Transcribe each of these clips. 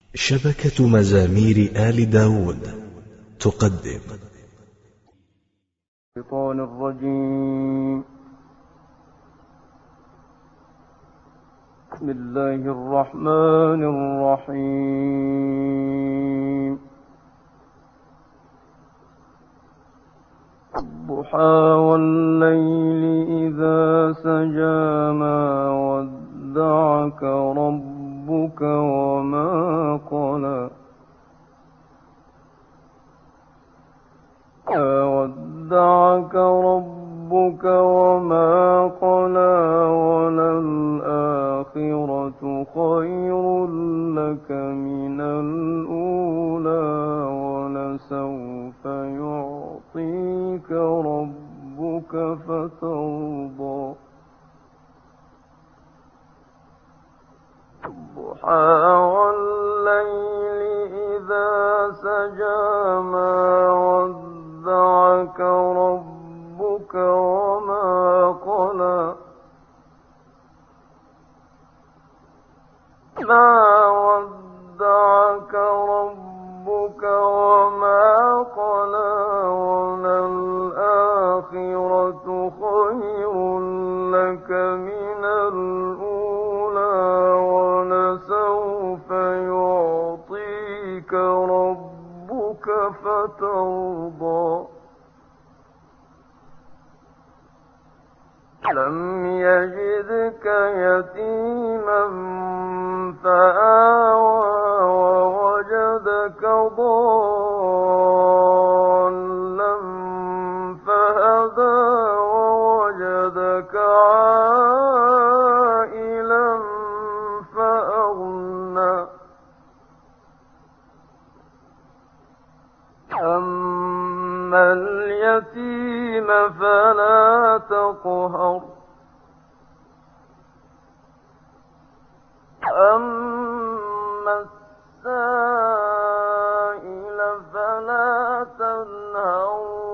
شبكة مزامير آل داود تقدم. الشيطان الرجيم. بسم الله الرحمن الرحيم. الضحى والليل إذا سجى ما ودعك ربك وما قلى ودعك ربك وما قلى وللآخرة خير لك من الأولى ولسوف يعطيك ربك فترضى. الضحى والليل إذا سجى ما ودعك ربك وما قلى ما ودعك ربك وما قلى وللآخرة خير لك من الأولى ولسوف يعطيك ربك فترضى. لم يجدك يتيما فآوى ووجدك ضالا فهدى ووجدك عائلا فأغنى. أما اليتيم فلا تقهر أما السائل فلا تنهر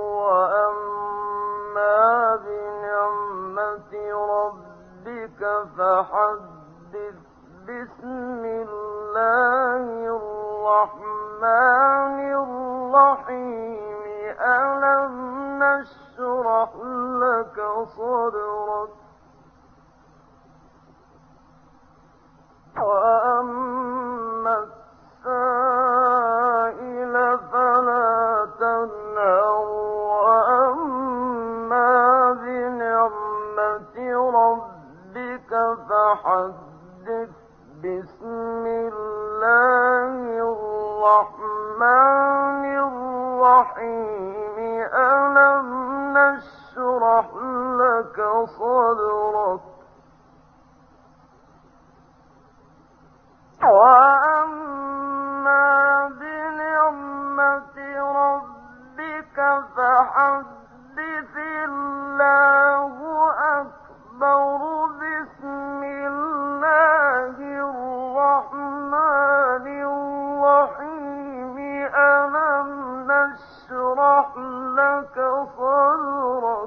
وأما بنعمة ربك فحدث. بسم الله الرحمن الرحيم. ألم نشرح لك صدرك وأما السائل فلا تنهر وأما بنعمة ربك فحدث. بسم الله الرحمن الرحيم. ألم نشرح لك صدرك وأما بنعمة ربك فحدث. الله أكبر. بسم الله الرحمن الرحيم. ألم نشرح لك صدرك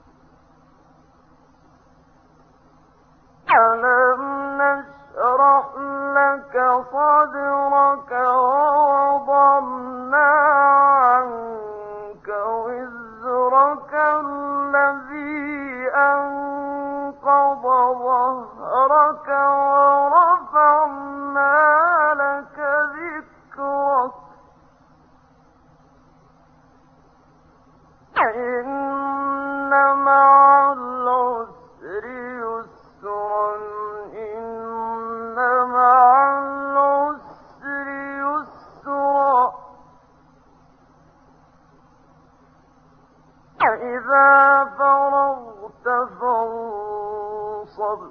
ألم نشرح لك صدرك ووضعنا عنك وزرك الذي أنقض ظهرك ورفعنا لك ذكرك. إن مع العسر يسرا إن مع العسر يسرا. إذا فرغت فانصب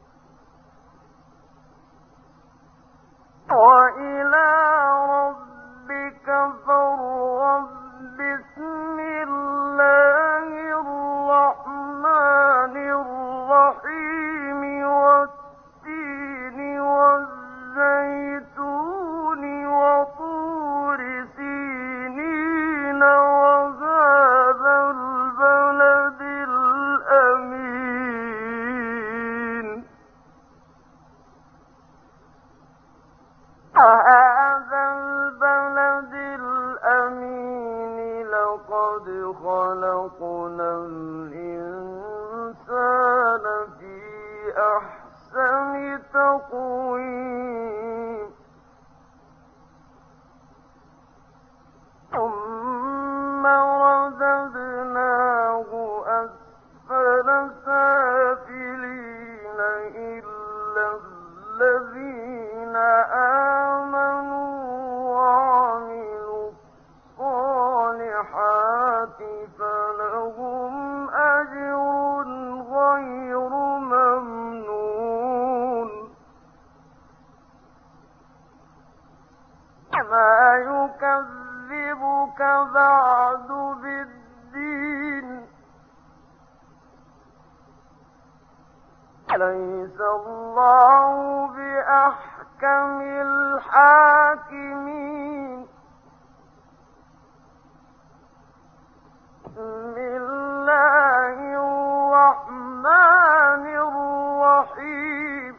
وإلى ربك فارغب. بسم الله الرحمن الرحيم. والتين والزيتون وطور سينين وهذا البلد الأمين. خلقنا الإنسان في أحسن تقويم ثم رددناه أسفل سافلين إلا الذين آمنوا وعملوا الصالحات فلهم أجر غير ممنون ما يكذبك بعد بالدين أليس الله بأحكم الحاكمين بسم الله الرحمن الرحيم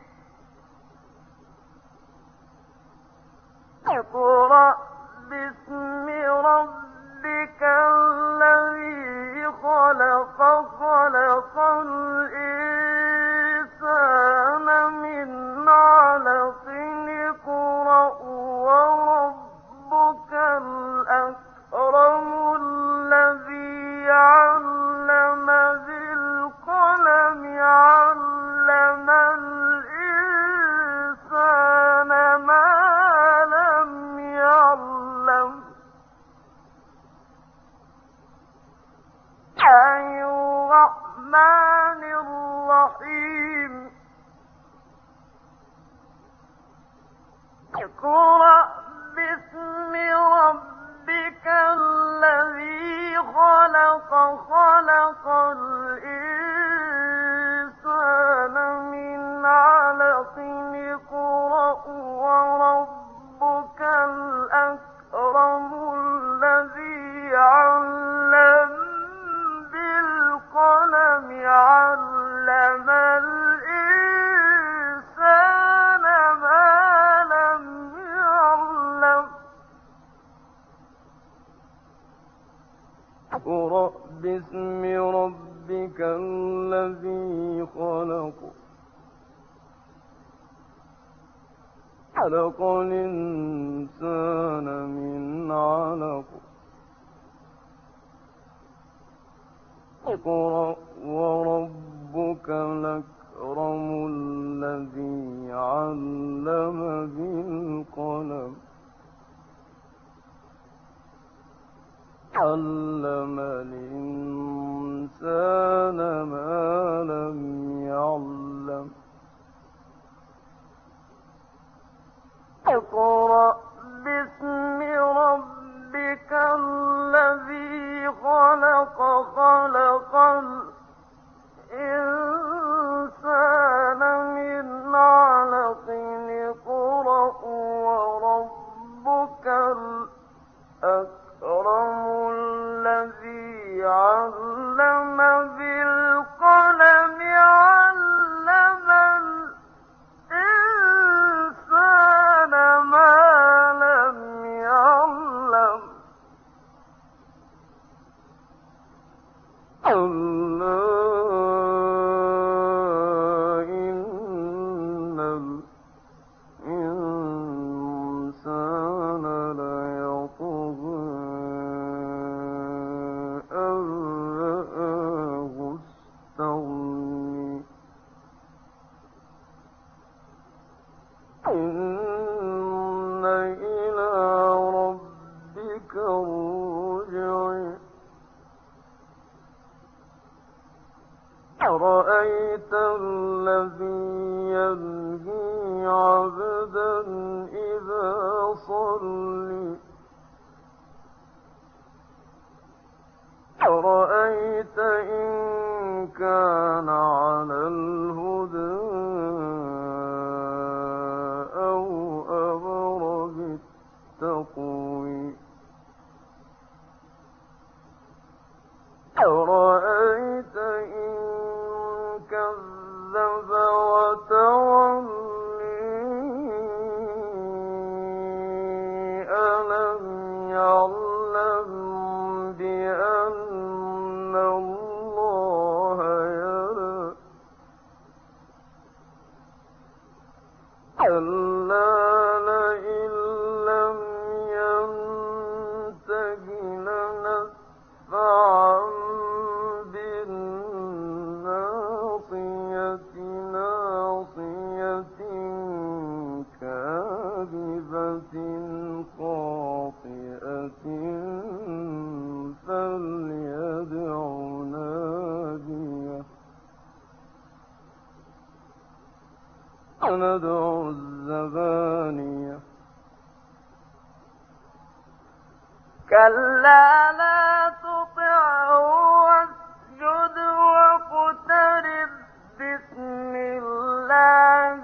اقرأ باسم ربك الذي خلق خلق الإنسان من علق اقرأ وربك الأكرم الذي علم بالقلم علم الإنسان ما لم يعلم الرحمن الرحيم اقرأ باسم ربك الذي خلق خلق الإنسان من علق اقرأ وربك الأكرم الذي علم بالقلم علم الإنسان ما لم يعلم اقرأ باسم ربك الذي خلق خلق الإنسان من علق اقرأ وربك الأكرم الذي علم بالقلم علم الإنسان ما لم يعلم اقرأ باسم ربك الذي خلق خلق الإنسان من علق اقرأ وربك الأكرم الذي علم بالقلم علم الإنسان ما لم يعلم ألا إن الإنسان ليطغى أن رآه استغنى إن إلى ربك الرجع أرأيت الذي ينهي عبدا إذا صلى أرأيت إن كان على الهدى أو أمر بالتقوى أرأيت إن كذب وتولى خاطئة فليدع ناديه سندع الزبانية كلا لا تطعه واسجد واقترب بسم الله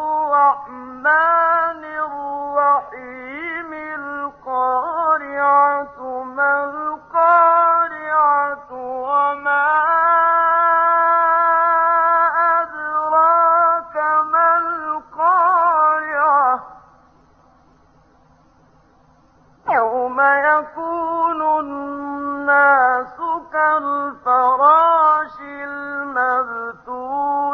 الرحمن الرحيم القارعة ما القارعة وما أدراك ما القارعة يوم يكون الناس كالفراش المبثوث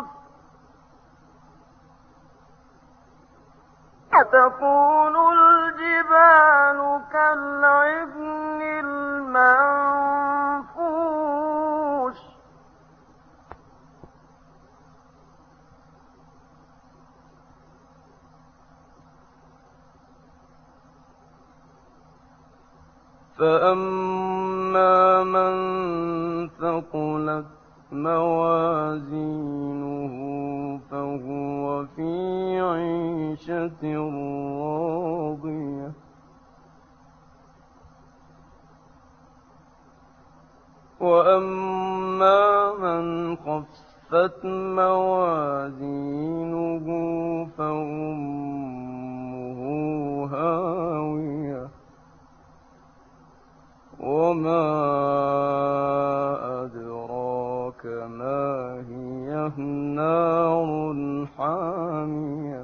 وتكون الجبال كالعهن المنفوش فأما من ثقلت موازينه فهو في عيشة راضية وأما من خفت موازينه فأمه هاوية وما أدراك ما هي نار حامية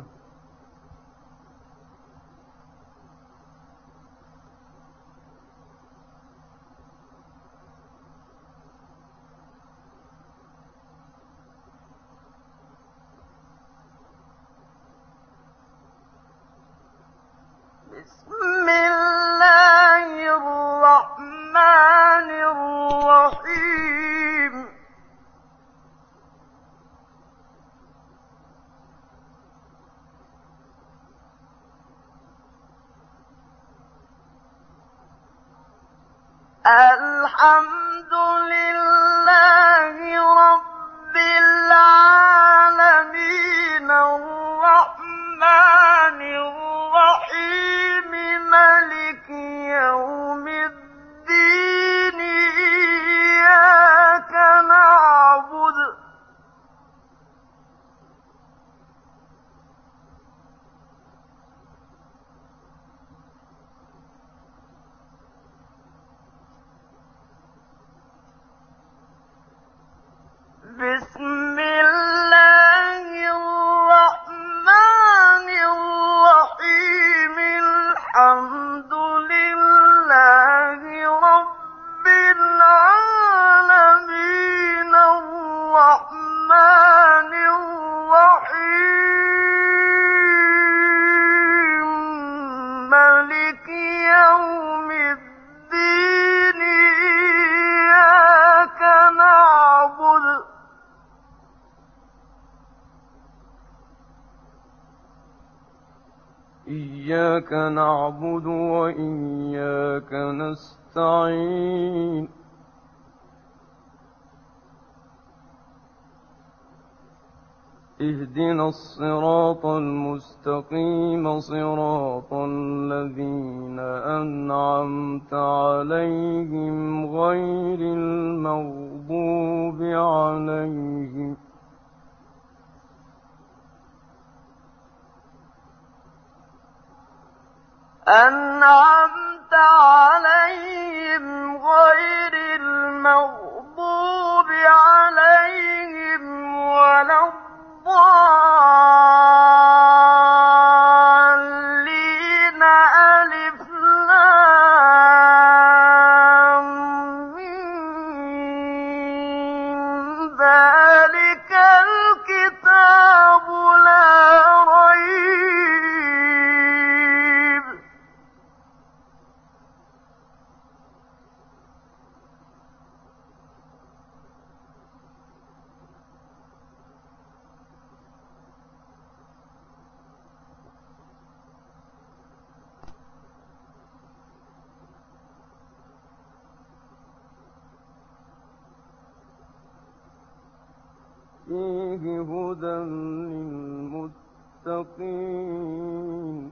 بسم الله الرحمن الرحيم الحمد لله رب العالمين الرحمن الرحيم مالك يوم الدين إياك نعبد بسم الله الرحمن الرحيم الحمد لله رب العالمين الرحمن الرحيم مالك يوم الدين إياك نعبد وإياك نستعين اهدنا الصراط المستقيم صراط الذين أنعمت عليهم غير المغضوب عليهم أنعمت عليهم غير المغضوب عليهم ولا الضالين ألف لام ميم ذلك الكتاب لا ريب فيه هدى للمتقين.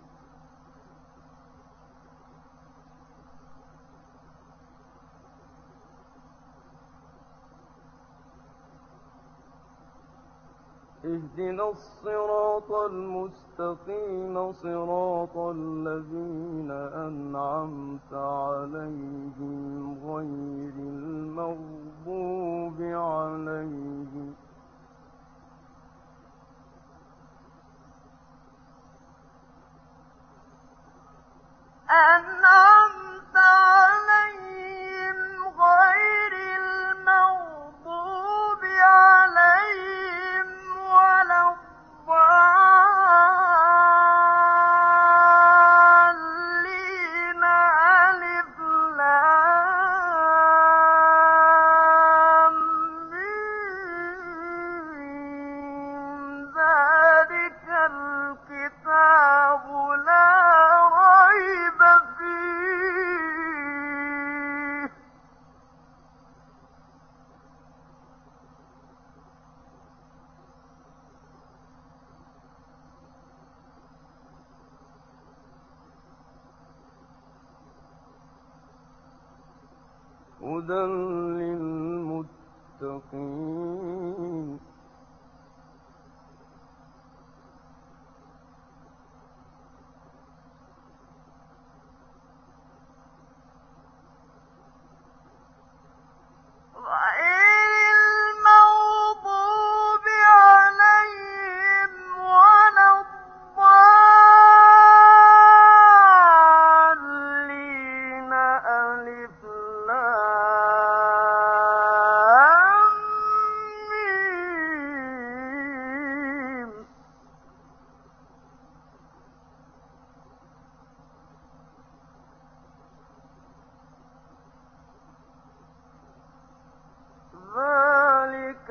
اهدنا الصراط المستقيم صراط الذين أنعمت عليهم غير المغضوب عليهم أنعمت عليهم غير المغضوب عليهم ولا الضالين. ألف لام ميم ذلك الكتاب لا ريب فيه هدى للمتقين. غير المغضوب عليهم ولا الضالين. ألف لام ميم ذلك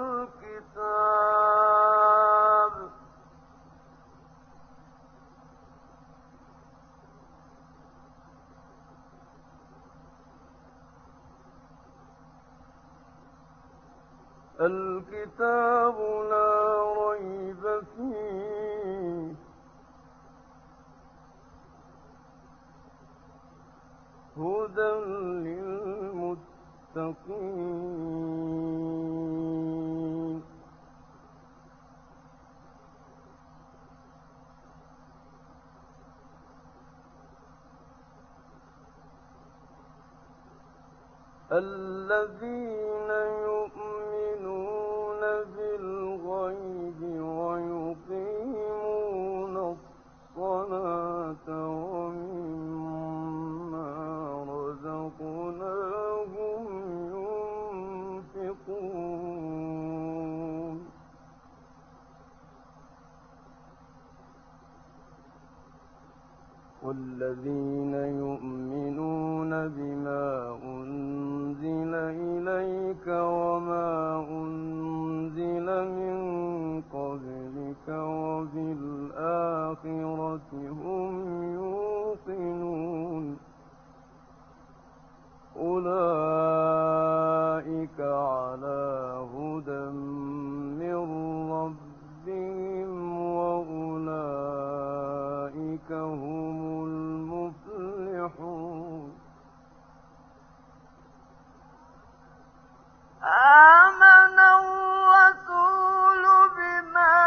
الكتاب لا ريب فيه هدى للمتقين. الذين يؤمنون بالغيب ويقيمون الصلاة ومما رزقناهم ينفقون. والذين يؤمنون بما أنزل إليك وما أنزل من قبلك وبالآخرة هم يوقنون. أولئك على هدى من ربهم وأولئك هم المفلحون. آمن الرسول بما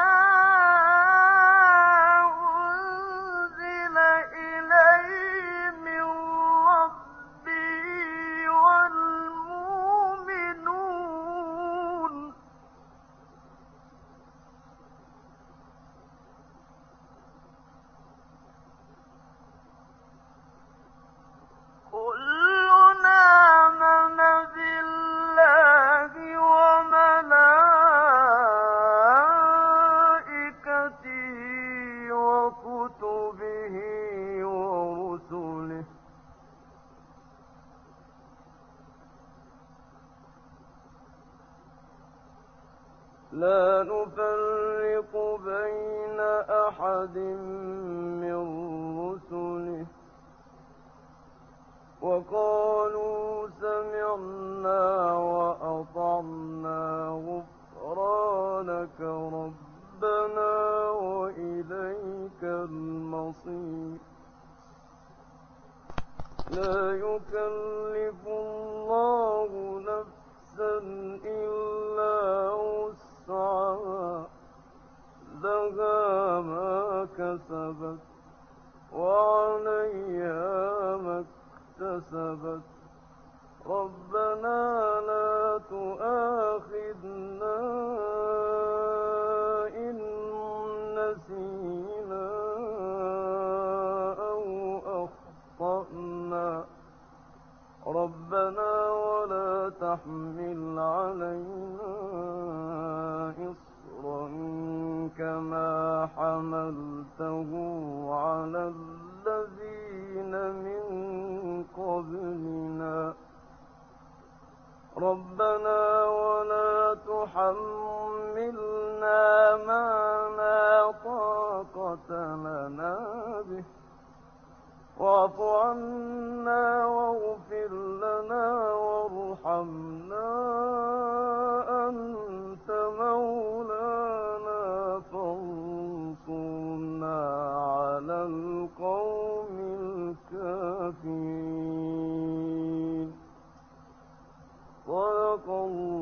أنزل إليه من ربه والمؤمنون كل آمن بالله وملائكته وكتبه ورسله لا نفرق بين أحد من رسله وقالوا سمعنا وأطعنا غفرانك لا يكلف الله نفسا إلا وسعها لها ما كسبت وعليها ما اكتسبت ربنا لا تؤاخذنا إن نسينا أو أخطأنا ربنا ولا تحمل علينا إصرا كما حملته على الذين من قبلنا ربنا ولا تحملنا ما لا طاقة لنا به واعف عنا واغفر لنا وارحمنا أنت مولانا فانصرنا على القوم الكافرين صدق الله